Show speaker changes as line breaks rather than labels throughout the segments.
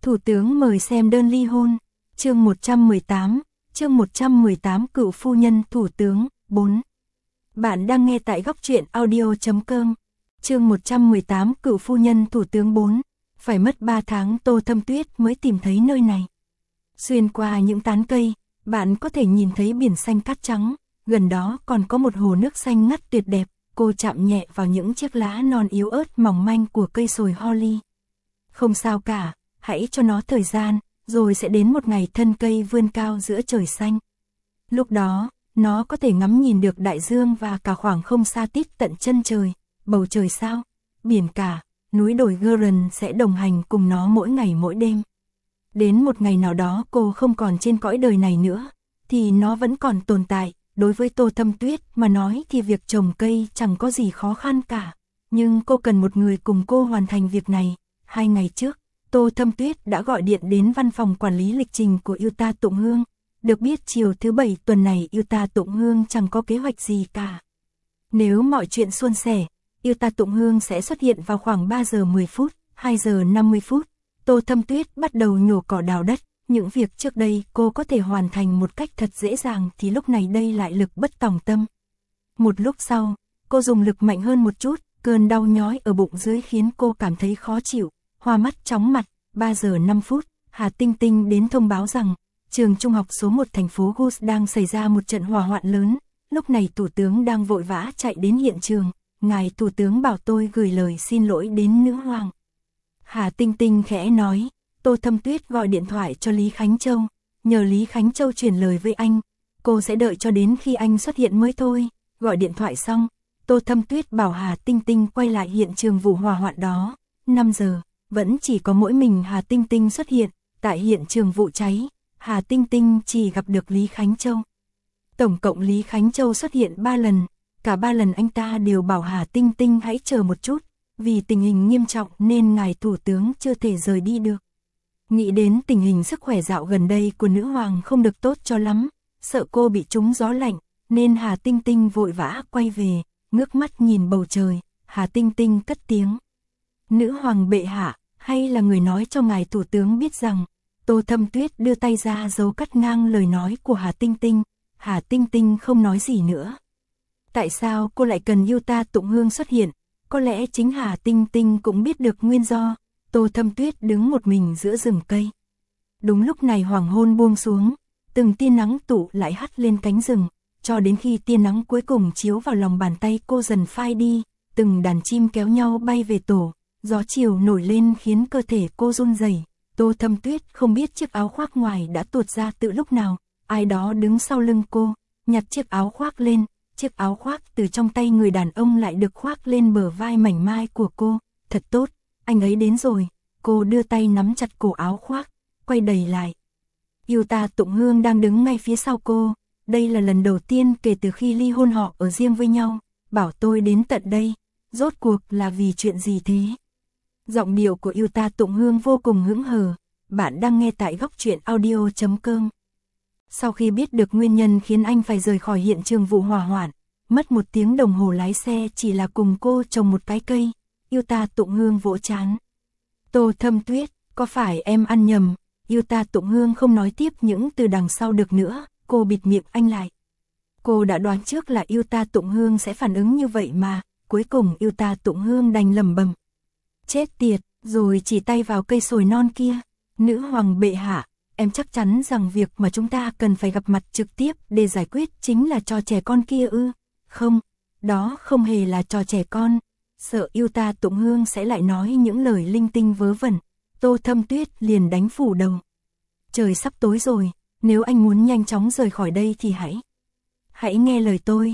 Thủ tướng mời xem đơn ly hôn. Chương 118, cựu phu nhân thủ tướng, 4. Bạn đang nghe tại góc truyện audio.com. Chương 118, cựu phu nhân thủ tướng 4. Phải mất 3 tháng Tô Thâm Tuyết mới tìm thấy nơi này. Xuyên qua những tán cây, bạn có thể nhìn thấy biển xanh cát trắng, gần đó còn có một hồ nước xanh ngắt tuyệt đẹp. Cô chạm nhẹ vào những chiếc lá non yếu ớt mỏng manh của cây sồi holly. Không sao cả, hãy cho nó thời gian, rồi sẽ đến một ngày thân cây vươn cao giữa trời xanh. Lúc đó, nó có thể ngắm nhìn được đại dương và cả khoảng không xa tít tận chân trời, bầu trời sao, biển cả, núi đồi Guerin sẽ đồng hành cùng nó mỗi ngày mỗi đêm. Đến một ngày nào đó cô không còn trên cõi đời này nữa, thì nó vẫn còn tồn tại. Đối với Tô Thâm Tuyết mà nói thì việc trồng cây chẳng có gì khó khăn cả, nhưng cô cần một người cùng cô hoàn thành việc này. 2 ngày trước, Tô Thâm Tuyết đã gọi điện đến văn phòng quản lý lịch trình của Yuta Tụng Hương. Được biết chiều thứ 7 tuần này Yuta Tụng Hương chẳng có kế hoạch gì cả. Nếu mọi chuyện suôn sẻ, Yuta Tụng Hương sẽ xuất hiện vào khoảng 3 giờ 10 phút, 2 giờ 50 phút. Tô Thâm Tuyết bắt đầu nhổ cỏ đào đất. Những việc trước đây cô có thể hoàn thành một cách thật dễ dàng thì lúc này đây lại lực bất tòng tâm. Một lúc sau, cô dùng lực mạnh hơn một chút, cơn đau nhói ở bụng dưới khiến cô cảm thấy khó chịu, hoa mắt chóng mặt. 3 giờ 5 phút, Hà Tinh Tinh đến thông báo rằng, trường trung học số 1 thành phố Gus đang xảy ra một trận hỏa hoạn lớn. Lúc này Thủ tướng đang vội vã chạy đến hiện trường, ngài Thủ tướng bảo tôi gửi lời xin lỗi đến nữ hoàng. Hà Tinh Tinh khẽ nói. Tô Thâm Tuyết gọi điện thoại cho Lý Khánh Châu, nhờ Lý Khánh Châu truyền lời với anh, cô sẽ đợi cho đến khi anh xuất hiện mới thôi. Gọi điện thoại xong, Tô Thâm Tuyết bảo Hà Tinh Tinh quay lại hiện trường vụ hỏa hoạn đó. 5 giờ, vẫn chỉ có mỗi mình Hà Tinh Tinh xuất hiện, tại hiện trường vụ cháy, Hà Tinh Tinh chỉ gặp được Lý Khánh Châu. Tổng cộng Lý Khánh Châu xuất hiện 3 lần, cả 3 lần anh ta đều bảo Hà Tinh Tinh hãy chờ một chút, vì tình hình nghiêm trọng nên ngài thủ tướng chưa thể rời đi được. Nghĩ đến tình hình sức khỏe dạo gần đây của nữ hoàng không được tốt cho lắm, sợ cô bị trúng gió lạnh, nên Hà Tinh Tinh vội vã quay về, ngước mắt nhìn bầu trời. Hà Tinh Tinh cất tiếng. Nữ hoàng bệ hạ, hay là người nói cho ngài thủ tướng biết rằng, Tô Thâm Tuyết đưa tay ra giấu cắt ngang lời nói của Hà Tinh Tinh. Hà Tinh Tinh không nói gì nữa. Tại sao cô lại cần Yuta Tụng Hương xuất hiện? Có lẽ chính Hà Tinh Tinh cũng biết được nguyên do. Tô Thâm Tuyết đứng một mình giữa rừng cây. Đúng lúc này hoàng hôn buông xuống, từng tia nắng tụ lại hắt lên cánh rừng, cho đến khi tia nắng cuối cùng chiếu vào lòng bàn tay cô dần phai đi, từng đàn chim kéo nhau bay về tổ, gió chiều nổi lên khiến cơ thể cô run rẩy. Tô Thâm Tuyết không biết chiếc áo khoác ngoài đã tuột ra từ lúc nào, ai đó đứng sau lưng cô, nhặt chiếc áo khoác lên, chiếc áo khoác từ trong tay người đàn ông lại được khoác lên bờ vai mảnh mai của cô. Thật tốt. Anh ấy đến rồi, cô đưa tay nắm chặt cổ áo khoác, quay đầy lại. Yuta Tụng Hương đang đứng ngay phía sau cô, đây là lần đầu tiên kể từ khi ly hôn họ ở riêng với nhau, bảo tôi đến tận đây, rốt cuộc là vì chuyện gì thế? Giọng điệu của Yuta Tụng Hương vô cùng hững hờ, bạn đang nghe tại góc truyện audio.com. Sau khi biết được nguyên nhân khiến anh phải rời khỏi hiện trường vụ hỏa hoạn, mất 1 tiếng đồng hồ lái xe chỉ là cùng cô trồng một cái cây. Yuta Tụng Hương vỗ trán. Tô Thâm Tuyết, có phải em ăn nhầm? Yuta Tụng Hương không nói tiếp những từ đằng sau được nữa, cô bịt miệng anh lại. Cô đã đoán trước là Yuta Tụng Hương sẽ phản ứng như vậy mà, cuối cùng Yuta Tụng Hương đành lẩm bẩm. Chết tiệt, rồi chỉ tay vào cây sồi non kia. Nữ hoàng bệ hạ, em chắc chắn rằng việc mà chúng ta cần phải gặp mặt trực tiếp để giải quyết chính là trò trẻ con kia ư? Không, đó không hề là trò trẻ con. Sợ Yuta Tụng Hương sẽ lại nói những lời linh tinh vớ vẩn, Tô Thâm Tuyết liền đánh phủ đầu. Trời sắp tối rồi, nếu anh muốn nhanh chóng rời khỏi đây thì hãy nghe lời tôi.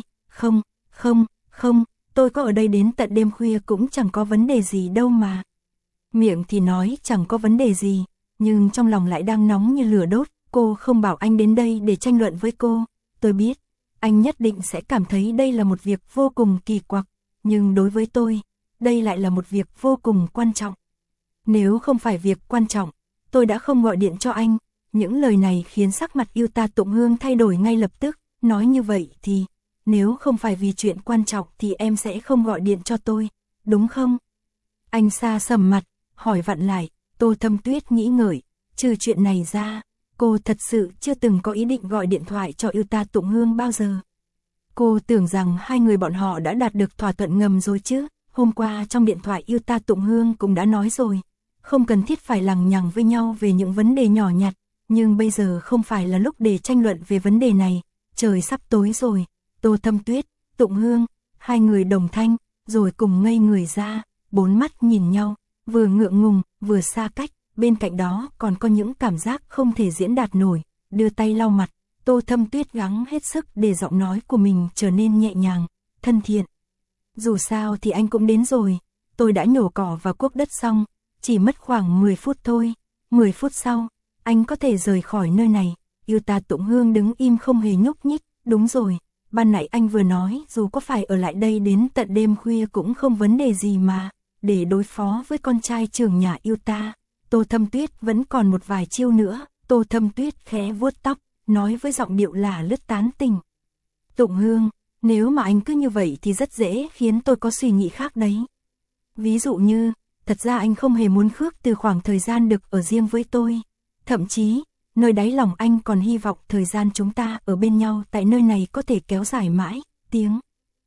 Không, tôi có ở đây đến tận đêm khuya cũng chẳng có vấn đề gì đâu mà. Miệng thì nói chẳng có vấn đề gì, nhưng trong lòng lại đang nóng như lửa đốt. Cô không bảo anh đến đây để tranh luận với cô, tôi biết, anh nhất định sẽ cảm thấy đây là một việc vô cùng kỳ quặc. Nhưng đối với tôi, đây lại là một việc vô cùng quan trọng. Nếu không phải việc quan trọng, tôi đã không gọi điện cho anh. Những lời này khiến sắc mặt Yuta Tụng Hương thay đổi ngay lập tức. Nói như vậy thì, nếu không phải vì chuyện quan trọng thì em sẽ không gọi điện cho tôi, đúng không? Anh xa sầm mặt, hỏi vặn lại, Tô Thâm Tuyết nghĩ ngợi, trừ chuyện này ra, cô thật sự chưa từng có ý định gọi điện thoại cho Yêu Ta Tụng Hương bao giờ. Cô tưởng rằng hai người bọn họ đã đạt được thỏa thuận ngầm rồi chứ, hôm qua trong điện thoại Yêu Ta Tụng Hương cũng đã nói rồi, không cần thiết phải lằng nhằng với nhau về những vấn đề nhỏ nhặt, nhưng bây giờ không phải là lúc để tranh luận về vấn đề này, trời sắp tối rồi. Tô Thâm Tuyết, Tụng Hương, hai người đồng thanh, rồi cùng ngây người ra, bốn mắt nhìn nhau, vừa ngượng ngùng, vừa xa cách, bên cạnh đó còn có những cảm giác không thể diễn đạt nổi, đưa tay lau mặt, Tô Thâm Tuyết gắng hết sức để giọng nói của mình trở nên nhẹ nhàng, thân thiện. Dù sao thì anh cũng đến rồi, tôi đã nhổ cỏ và cuốc đất xong, chỉ mất khoảng 10 phút thôi, 10 phút sau, anh có thể rời khỏi nơi này. Yêu Ta Tụng Hương đứng im không hề nhúc nhích, đúng rồi, ban nãy anh vừa nói dù có phải ở lại đây đến tận đêm khuya cũng không vấn đề gì mà, để đối phó với con trai trưởng nhà Yêu Ta. Tô Thâm Tuyết vẫn còn một vài chiêu nữa, Tô Thâm Tuyết khẽ vuốt tóc, nói với giọng điệu lả lướt tán tình. Tụng Hương, nếu mà anh cứ như vậy thì rất dễ khiến tôi có suy nghĩ khác đấy. Ví dụ như, thật ra anh không hề muốn khước từ khoảng thời gian được ở riêng với tôi. Thậm chí, nơi đáy lòng anh còn hy vọng thời gian chúng ta ở bên nhau tại nơi này có thể kéo dài mãi. Tiếng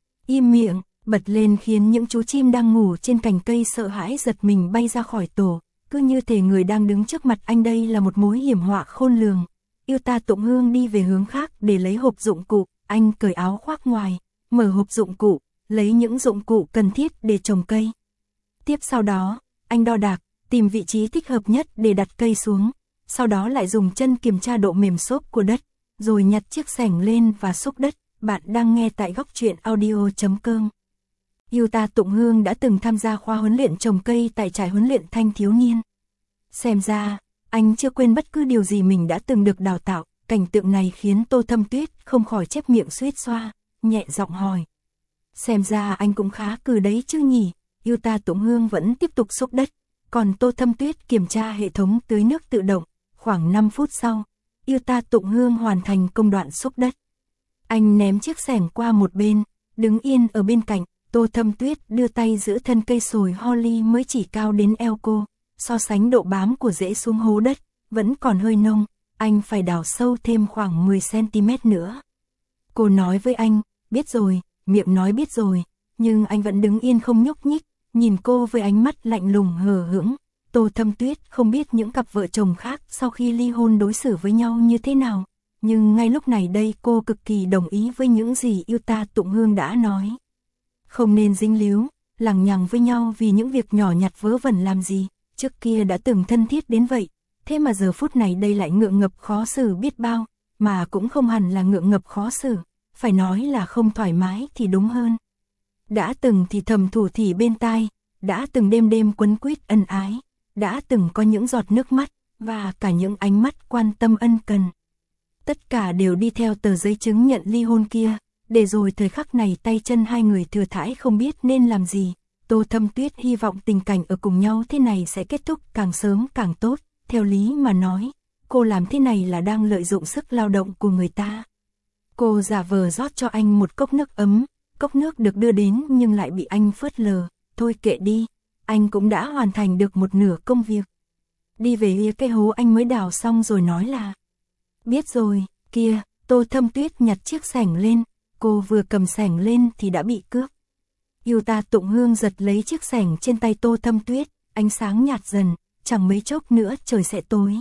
im miệng bật lên khiến những chú chim đang ngủ trên cành cây sợ hãi giật mình bay ra khỏi tổ, cứ như thể người đang đứng trước mặt anh đây là một mối hiểm họa khôn lường. Yêu Ta Tụng Hương đi về hướng khác để lấy hộp dụng cụ, anh cởi áo khoác ngoài, mở hộp dụng cụ, lấy những dụng cụ cần thiết để trồng cây. Tiếp sau đó, anh đo đạc, tìm vị trí thích hợp nhất để đặt cây xuống, sau đó lại dùng chân kiểm tra độ mềm xốp của đất, rồi nhặt chiếc xẻng lên và xúc đất. Bạn đang nghe tại Góc Truyện Audio.com. Yêu Ta Tụng Hương đã từng tham gia khóa huấn luyện trồng cây tại trại huấn luyện thanh thiếu niên. Xem ra, anh chưa quên bất cứ điều gì mình đã từng được đào tạo. Cảnh tượng này khiến Tô Thâm Tuyết không khỏi chép miệng suýt xoa, nhẹ giọng hỏi. Xem ra anh cũng khá cừ đấy chứ nhỉ. Yêu Ta Tụng Hương vẫn tiếp tục xúc đất, còn Tô Thâm Tuyết kiểm tra hệ thống tưới nước tự động. Khoảng 5 phút sau, Yêu Ta Tụng Hương hoàn thành công đoạn xúc đất. Anh ném chiếc xẻng qua một bên, đứng yên ở bên cạnh. Tô Thâm Tuyết đưa tay giữ thân cây sồi holly mới chỉ cao đến eo cô, so sánh độ bám của rễ xuống hố đất, vẫn còn hơi nông, anh phải đào sâu thêm khoảng 10cm nữa. Cô nói với anh, biết rồi, miệng nói biết rồi, nhưng anh vẫn đứng yên không nhúc nhích, nhìn cô với ánh mắt lạnh lùng hờ hững. Tô Thâm Tuyết không biết những cặp vợ chồng khác sau khi ly hôn đối xử với nhau như thế nào, nhưng ngay lúc này đây cô cực kỳ đồng ý với những gì Yêu Ta Tụng Hương đã nói. Không nên dính líu, lằng nhằng với nhau vì những việc nhỏ nhặt vớ vẩn làm gì, trước kia đã từng thân thiết đến vậy, thế mà giờ phút này đây lại ngượng ngập khó xử biết bao, mà cũng không hẳn là ngượng ngập khó xử, phải nói là không thoải mái thì đúng hơn. Đã từng thì thầm thủ thỉ bên tai, đã từng đêm đêm quấn quýt ân ái, đã từng có những giọt nước mắt, và cả những ánh mắt quan tâm ân cần. Tất cả đều đi theo tờ giấy chứng nhận ly hôn kia, để rồi thời khắc này tay chân hai người thừa thãi không biết nên làm gì. Tô Thâm Tuyết hy vọng tình cảnh ở cùng nhau thế này sẽ kết thúc càng sớm càng tốt, theo lý mà nói, cô làm thế này là đang lợi dụng sức lao động của người ta. Cô giả vờ rót cho anh một cốc nước ấm, cốc nước được đưa đến nhưng lại bị anh phớt lờ, thôi kệ đi, anh cũng đã hoàn thành được một nửa công việc. Đi về cái hố anh mới đào xong rồi nói là, biết rồi, kia. Tô Thâm Tuyết nhặt chiếc xẻng lên, cô vừa cầm xẻng lên thì đã bị cướp. Yêu Ta Tụng Hương giật lấy chiếc xẻng trên tay Tô Thâm Tuyết, ánh sáng nhạt dần, chẳng mấy chốc nữa trời sẽ tối.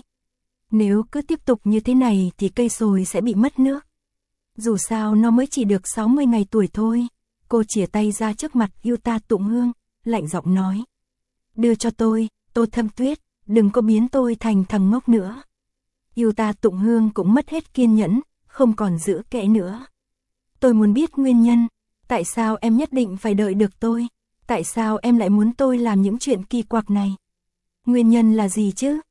Nếu cứ tiếp tục như thế này thì cây sồi sẽ bị mất nước. Dù sao nó mới chỉ được 60 ngày tuổi thôi. Cô chìa tay ra trước mặt Yêu Ta Tụng Hương, lạnh giọng nói. Đưa cho tôi, Tô Thâm Tuyết, đừng có biến tôi thành thằng ngốc nữa. Yêu Ta Tụng Hương cũng mất hết kiên nhẫn, không còn giữ kẽ nữa. Tôi muốn biết nguyên nhân, tại sao em nhất định phải đợi được tôi, tại sao em lại muốn tôi làm những chuyện kỳ quặc này. Nguyên nhân là gì chứ?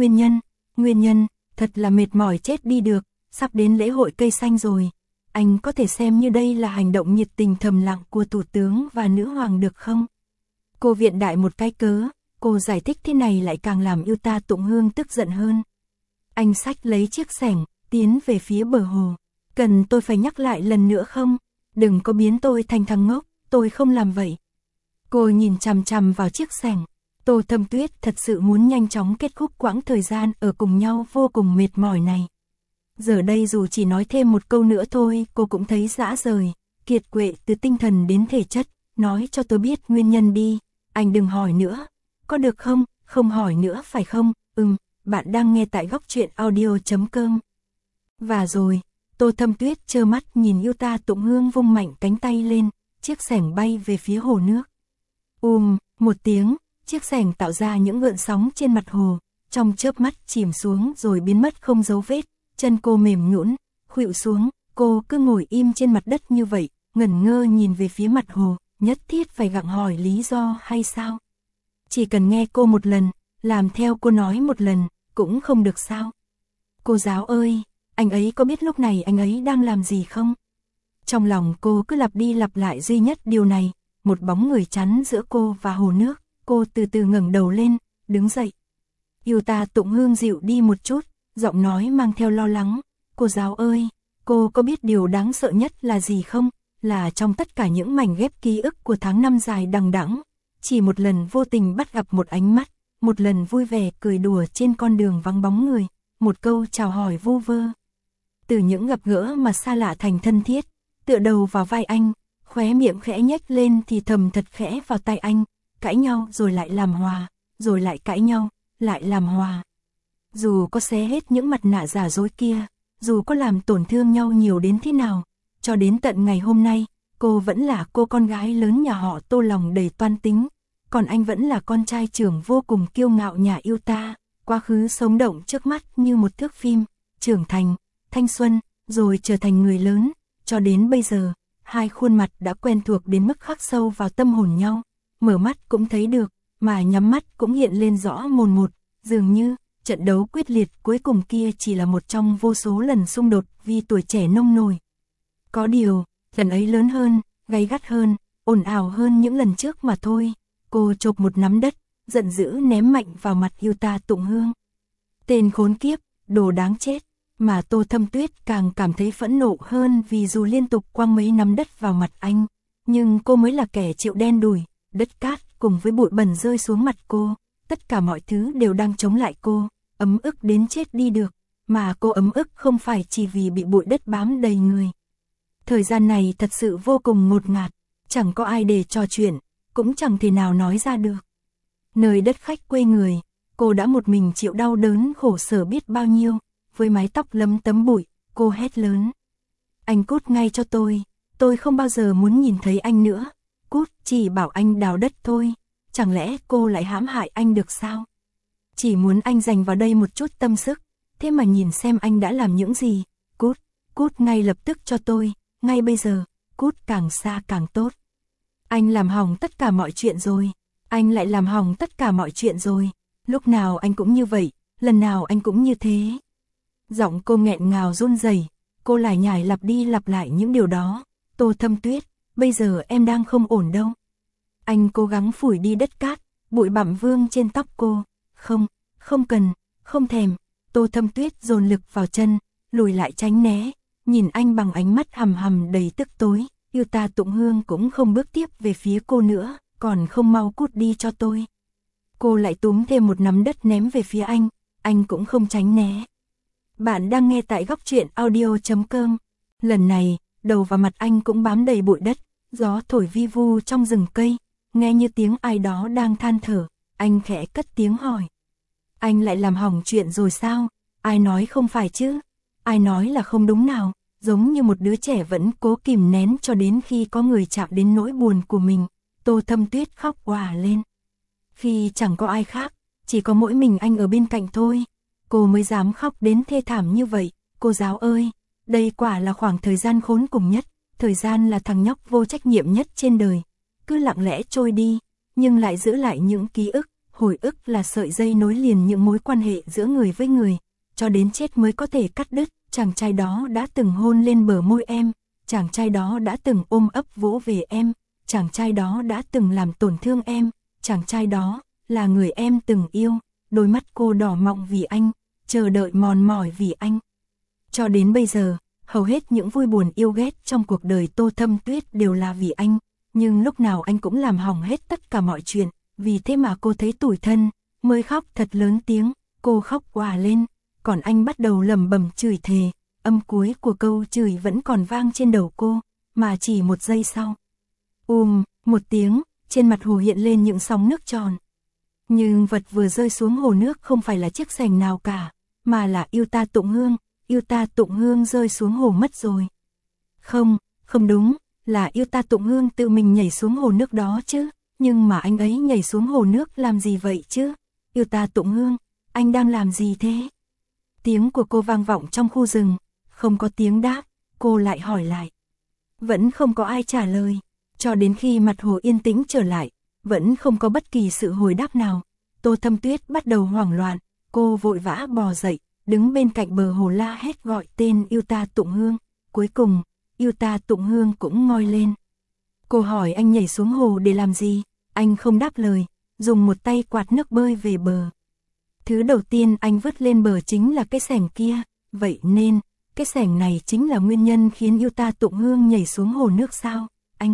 Nguyên nhân, thật là mệt mỏi chết đi được, sắp đến lễ hội cây xanh rồi. Anh có thể xem như đây là hành động nhiệt tình thầm lặng của thủ tướng và nữ hoàng được không? Cô viện đại một cái cớ, cô giải thích thế này lại càng làm Yêu Ta Tụng Hương tức giận hơn. Anh xách lấy chiếc xẻng, tiến về phía bờ hồ. Cần tôi phải nhắc lại lần nữa không? Đừng có biến tôi thành thằng ngốc, tôi không làm vậy. Cô nhìn chằm chằm vào chiếc xẻng, Tô Thâm Tuyết thật sự muốn nhanh chóng kết thúc quãng thời gian ở cùng nhau vô cùng mệt mỏi này. Giờ đây dù chỉ nói thêm một câu nữa thôi, cô cũng thấy rã rời, kiệt quệ từ tinh thần đến thể chất. Nói cho tôi biết nguyên nhân đi, anh đừng hỏi nữa, có được không, không hỏi nữa phải không? Bạn đang nghe tại góc truyện audio.com. Và rồi, Tô Thâm Tuyết trơ mắt nhìn Yuta Tụng Hương vung mạnh cánh tay lên, chiếc xẻng bay về phía hồ nước. Một tiếng, chiếc xẻng tạo ra những gợn sóng trên mặt hồ, trong chớp mắt chìm xuống rồi biến mất không dấu vết, chân cô mềm nhũn, khuỵu xuống, cô cứ ngồi im trên mặt đất như vậy, ngẩn ngơ nhìn về phía mặt hồ, nhất thiết phải gặng hỏi lý do hay sao? Chỉ cần nghe cô một lần, làm theo cô nói một lần, cũng không được sao? Cô giáo ơi, anh ấy có biết lúc này anh ấy đang làm gì không? Trong lòng cô cứ lặp đi lặp lại duy nhất điều này, một bóng người chắn giữa cô và hồ nước, cô từ từ ngẩng đầu lên, đứng dậy. Yuta Tụng Hương dịu đi một chút, giọng nói mang theo lo lắng, cô giáo ơi, cô có biết điều đáng sợ nhất là gì không? Là trong tất cả những mảnh ghép ký ức của tháng năm dài đằng đẵng, chỉ một lần vô tình bắt gặp một ánh mắt, một lần vui vẻ cười đùa trên con đường vắng bóng người, một câu chào hỏi vu vơ. Từ những gặp gỡ mà xa lạ thành thân thiết, tựa đầu vào vai anh, khóe miệng khẽ nhếch lên thì thầm thật khẽ vào tai anh, cãi nhau rồi lại làm hòa, rồi lại cãi nhau, lại làm hòa. Dù có xé hết những mặt nạ giả dối kia, dù có làm tổn thương nhau nhiều đến thế nào, cho đến tận ngày hôm nay, cô vẫn là cô con gái lớn nhà họ Tô lòng đầy toan tính, còn anh vẫn là con trai trưởng vô cùng kiêu ngạo nhà Yuta, quá khứ sống động trước mắt như một thước phim, trưởng thành, thanh xuân, rồi trở thành người lớn, cho đến bây giờ, hai khuôn mặt đã quen thuộc đến mức khắc sâu vào tâm hồn nhau, mở mắt cũng thấy được, mà nhắm mắt cũng hiện lên rõ mồn một, dường như trận đấu quyết liệt cuối cùng kia chỉ là một trong vô số lần xung đột vì tuổi trẻ nông nổi. Có điều, lần ấy lớn hơn, gay gắt hơn, ồn ào hơn những lần trước mà thôi. Cô chộp một nắm đất, giận dữ ném mạnh vào mặt Yuta Tụng Hương. Tên khốn kiếp, đồ đáng chết, mà Tô Thâm Tuyết càng cảm thấy phẫn nộ hơn vì dù liên tục quăng mấy nắm đất vào mặt anh, nhưng cô mới là kẻ chịu đen đủi, đất cát cùng với bụi bẩn rơi xuống mặt cô, tất cả mọi thứ đều đang chống lại cô, ấm ức đến chết đi được, mà cô ấm ức không phải chỉ vì bị bụi đất bám đầy người. Thời gian này thật sự vô cùng ngột ngạt, chẳng có ai để trò chuyện, cũng chẳng thể nào nói ra được. Nơi đất khách quê người, cô đã một mình chịu đau đớn khổ sở biết bao nhiêu, với mái tóc lấm tấm bụi, cô hét lớn. Anh cút ngay cho tôi không bao giờ muốn nhìn thấy anh nữa, cút, chỉ bảo anh đào đất thôi, chẳng lẽ cô lại hãm hại anh được sao? Chỉ muốn anh dành vào đây một chút tâm sức, thế mà nhìn xem anh đã làm những gì, cút ngay lập tức cho tôi, ngay bây giờ, cút càng xa càng tốt. Anh làm hỏng tất cả mọi chuyện rồi, anh lại làm hỏng tất cả mọi chuyện rồi, lúc nào anh cũng như vậy, lần nào anh cũng như thế. Giọng cô nghẹn ngào run rẩy, cô lải nhải lặp đi lặp lại những điều đó. Tô Thâm Tuyết, bây giờ em đang không ổn đâu. Anh cố gắng phủi đi đất cát, bụi bặm vương trên tóc cô. Không cần, không thèm. Tô Thâm Tuyết dồn lực vào chân, lùi lại tránh né, nhìn anh bằng ánh mắt hầm hầm đầy tức tối. Yuta Tụng Hương cũng không bước tiếp về phía cô nữa, còn không mau cút đi cho tôi. Cô lại túm thêm một nắm đất ném về phía anh cũng không tránh né. Bạn đang nghe tại góc truyện audio.com. Lần này, đầu và mặt anh cũng bám đầy bụi đất, gió thổi vi vu trong rừng cây, nghe như tiếng ai đó đang than thở, anh khẽ cất tiếng hỏi. Anh lại làm hỏng chuyện rồi sao? Ai nói không phải chứ? Ai nói là không đúng nào? Giống như một đứa trẻ vẫn cố kìm nén cho đến khi có người chạm đến nỗi buồn của mình, Tô Thâm Tuyết khóc òa lên. Khi chẳng có ai khác, chỉ có mỗi mình anh ở bên cạnh thôi, cô mới dám khóc đến thê thảm như vậy. Cô giáo ơi, đây quả là khoảng thời gian khốn cùng nhất, thời gian là thằng nhóc vô trách nhiệm nhất trên đời, cứ lặng lẽ trôi đi, nhưng lại giữ lại những ký ức, hồi ức là sợi dây nối liền những mối quan hệ giữa người với người, cho đến chết mới có thể cắt đứt. Chàng trai đó đã từng hôn lên bờ môi em, chàng trai đó đã từng ôm ấp vỗ về em, chàng trai đó đã từng làm tổn thương em, chàng trai đó là người em từng yêu, đôi mắt cô đỏ mọng vì anh, chờ đợi mòn mỏi vì anh. Cho đến bây giờ, hầu hết những vui buồn yêu ghét trong cuộc đời Tô Thâm Tuyết đều là vì anh, nhưng lúc nào anh cũng làm hỏng hết tất cả mọi chuyện, vì thế mà cô thấy tủi thân, mới khóc thật lớn tiếng, cô khóc òa lên, còn anh bắt đầu lẩm bẩm chửi thề, âm cuối của câu chửi vẫn còn vang trên đầu cô, mà chỉ một giây sau. Một tiếng, trên mặt hồ hiện lên những sóng nước tròn. Nhưng vật vừa rơi xuống hồ nước không phải là chiếc xẻng nào cả, mà là Yêu Ta Tụng Hương, Yêu Ta Tụng Hương rơi xuống hồ mất rồi. Không, không đúng, là Yêu Ta Tụng Hương tự mình nhảy xuống hồ nước đó chứ, nhưng mà anh ấy nhảy xuống hồ nước làm gì vậy chứ? Yêu Ta Tụng Hương, anh đang làm gì thế? Tiếng của cô vang vọng trong khu rừng, không có tiếng đáp, cô lại hỏi lại. Vẫn không có ai trả lời, cho đến khi mặt hồ yên tĩnh trở lại, vẫn không có bất kỳ sự hồi đáp nào. Tô Thâm Tuyết bắt đầu hoảng loạn, cô vội vã bò dậy, đứng bên cạnh bờ hồ la hét gọi tên Yêu Ta Tụng Hương. Cuối cùng, Yêu Ta Tụng Hương cũng ngoi lên. Cô hỏi anh nhảy xuống hồ để làm gì, anh không đáp lời, dùng một tay quạt nước bơi về bờ. Thứ đầu tiên anh vứt lên bờ chính là cái xẻng kia, vậy nên, cái xẻng này chính là nguyên nhân khiến Yêu Ta Tụng Hương nhảy xuống hồ nước sao?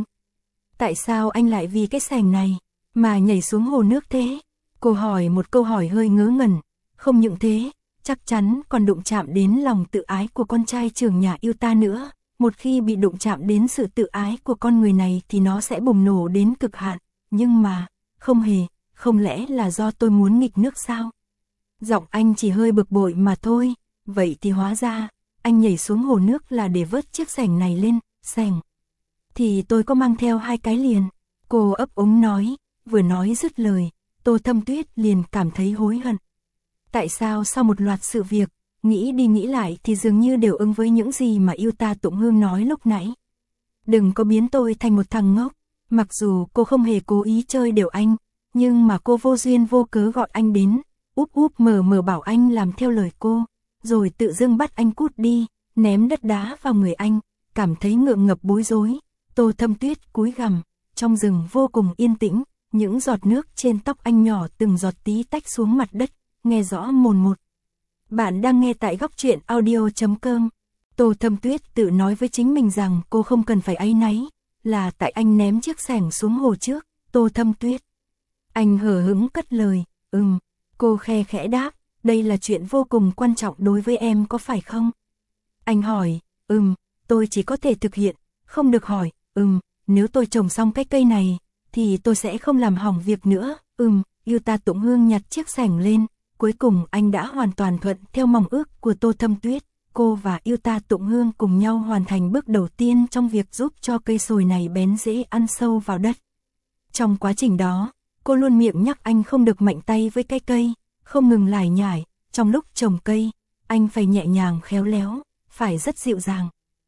Tại sao anh lại vì cái xẻng này mà nhảy xuống hồ nước thế? Cô hỏi một câu hỏi hơi ngớ ngẩn, không những thế, chắc chắn còn đụng chạm đến lòng tự ái của con trai trưởng nhà Yêu Ta nữa. Một khi bị đụng chạm đến sự tự ái của con người này thì nó sẽ bùng nổ đến cực hạn. Nhưng mà, không hề, không lẽ là do tôi muốn nghịch nước sao? Giọng anh chỉ hơi bực bội mà thôi, vậy thì hóa ra, anh nhảy xuống hồ nước là để vớt chiếc xẻng này lên, xẻng. Thì tôi có mang theo 2 cái liền, cô ấp úng nói, vừa nói dứt lời, Tô Thâm Tuyết liền cảm thấy hối hận. Tại sao sau một loạt sự việc, nghĩ đi nghĩ lại thì dường như đều ứng với những gì mà Yêu Ta Tụng Hương nói lúc nãy. Đừng có biến tôi thành một thằng ngốc, mặc dù cô không hề cố ý chơi đều anh, nhưng mà cô vô duyên vô cớ gọi anh đến, úp úp mở mở bảo anh làm theo lời cô, rồi tự dưng bắt anh cút đi, ném đất đá vào người anh, cảm thấy ngượng ngập bối rối. Tô Thâm Tuyết cúi gằm, trong rừng vô cùng yên tĩnh, những giọt nước trên tóc anh nhỏ từng giọt tí tách xuống mặt đất, nghe rõ mồn một. Bạn đang nghe tại Góc Truyện Audio.com. Tô Thâm Tuyết tự nói với chính mình rằng cô không cần phải áy náy, là tại anh ném chiếc xẻng xuống hồ trước. Tô Thâm Tuyết. Anh hờ hững cất lời, cô khe khẽ đáp, đây là chuyện vô cùng quan trọng đối với em có phải không? Anh hỏi, tôi chỉ có thể thực hiện, không được hỏi, nếu tôi trồng xong cái cây này, thì tôi sẽ không làm hỏng việc nữa, Yêu Ta Tụng Hương nhặt chiếc xẻng lên, cuối cùng anh đã hoàn toàn thuận theo mong ước của Tô Thâm Tuyết, cô và Yêu Ta Tụng Hương cùng nhau hoàn thành bước đầu tiên trong việc giúp cho cây sồi này bén rễ ăn sâu vào đất. Trong quá trình đó, cô luôn miệng nhắc anh không được mạnh tay với cái cây, không ngừng lải nhải, trong lúc trồng cây, anh phải nhẹ nhàng khéo léo, phải rất dịu dàng.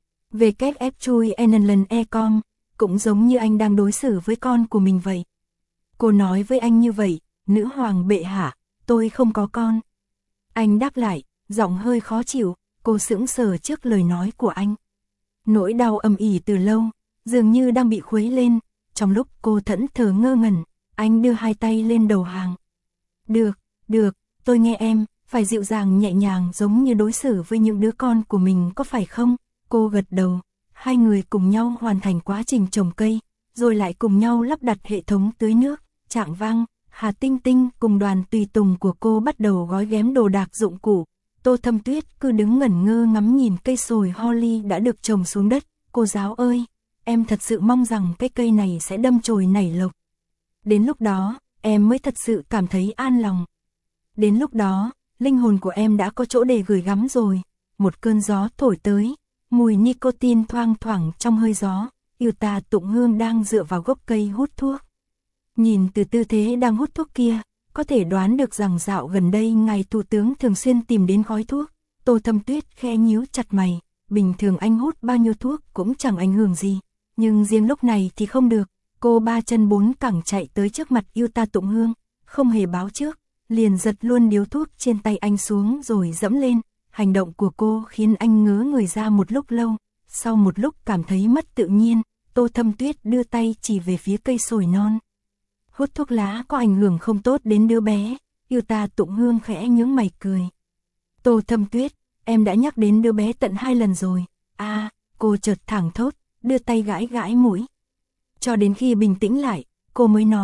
WFCHUI cũng giống như anh đang đối xử với con của mình vậy. Cô nói với anh như vậy, nữ hoàng bệ hạ, tôi không có con. Anh đáp lại, giọng hơi khó chịu, cô sững sờ trước lời nói của anh. Nỗi đau âm ỉ từ lâu, dường như đang bị khuấy lên, trong lúc cô thẫn thờ ngơ ngẩn, anh đưa 2 tay lên đầu hàng. Được, tôi nghe em, phải dịu dàng nhẹ nhàng giống như đối xử với những đứa con của mình có phải không? Cô gật đầu, 2 người cùng nhau hoàn thành quá trình trồng cây, rồi lại cùng nhau lắp đặt hệ thống tưới nước. Trạng vang, Hà Tinh Tinh cùng đoàn tùy tùng của cô bắt đầu gói ghém đồ đạc dụng cụ. Tô Thâm Tuyết cứ đứng ngẩn ngơ ngắm nhìn cây sồi holly đã được trồng xuống đất. Cô giáo ơi, em thật sự mong rằng cái cây này sẽ đâm chồi nảy lộc. Đến lúc đó, em mới thật sự cảm thấy an lòng. Đến lúc đó, linh hồn của em đã có chỗ để gửi gắm rồi. Một cơn gió thổi tới, mùi nicotine thoang thoảng trong hơi gió. Yêu Ta Tụng Hương đang dựa vào gốc cây hút thuốc. Nhìn từ tư thế đang hút thuốc kia, có thể đoán được rằng dạo gần đây ngài thủ tướng thường xuyên tìm đến khói thuốc. Tô Thâm Tuyết khẽ nhíu chặt mày, bình thường anh hút bao nhiêu thuốc cũng chẳng ảnh hưởng gì, nhưng riêng lúc này thì không được. Cô 3 chân 4 cẳng chạy tới trước mặt Yêu Ta Tụng Hương, không hề báo trước, liền giật luôn điếu thuốc trên tay anh xuống rồi dẫm lên. Hành động của cô khiến anh ngớ người ra một lúc lâu, sau một lúc cảm thấy mất tự nhiên, Tô Thâm Tuyết đưa tay chỉ về phía cây sồi non. Hút thuốc lá có ảnh hưởng không tốt đến đứa bé. Yêu Ta Tụng Hương khẽ nhướng mày cười. Tô Thâm Tuyết, em đã nhắc đến đứa bé tận 2 lần rồi. Cô chợt thẳng thốt, đưa tay gãi gãi mũi. Cho đến khi bình tĩnh lại, cô mới nói,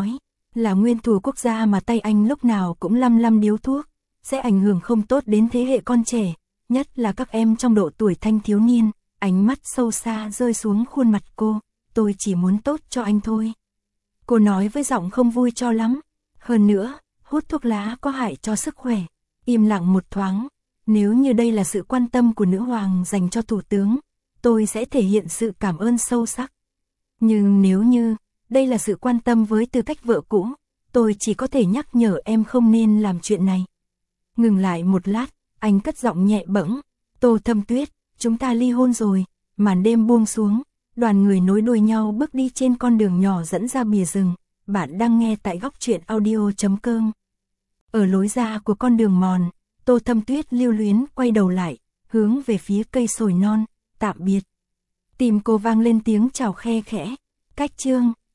Là nguyên thủ quốc gia mà tay anh lúc nào cũng lăm lăm điếu thuốc, sẽ ảnh hưởng không tốt đến thế hệ con trẻ, nhất là các em trong độ tuổi thanh thiếu niên. Ánh mắt sâu xa rơi xuống khuôn mặt cô, tôi chỉ muốn tốt cho anh thôi. Cô nói với giọng không vui cho lắm. Hơn nữa, hút thuốc lá có hại cho sức khỏe. Im lặng một thoáng, nếu như đây là sự quan tâm của nữ hoàng dành cho thủ tướng, tôi sẽ thể hiện sự cảm ơn sâu sắc. Nhưng nếu như đây là sự quan tâm với tư cách vợ cũ, tôi chỉ có thể nhắc nhở em không nên làm chuyện này. Ngừng lại một lát, anh cất giọng nhẹ bẫng, Tô Thâm Tuyết, chúng ta ly hôn rồi. Màn đêm buông xuống, đoàn người nối đuôi nhau bước đi trên con đường nhỏ dẫn ra bìa rừng. Bạn đang nghe tại góc truyện audio.com. Ở lối ra của con đường mòn, Tô Thâm Tuyết lưu luyến quay đầu lại, hướng về phía cây sồi non, tạm biệt. Tim cô vang lên tiếng chào khe khẽ, cách chương.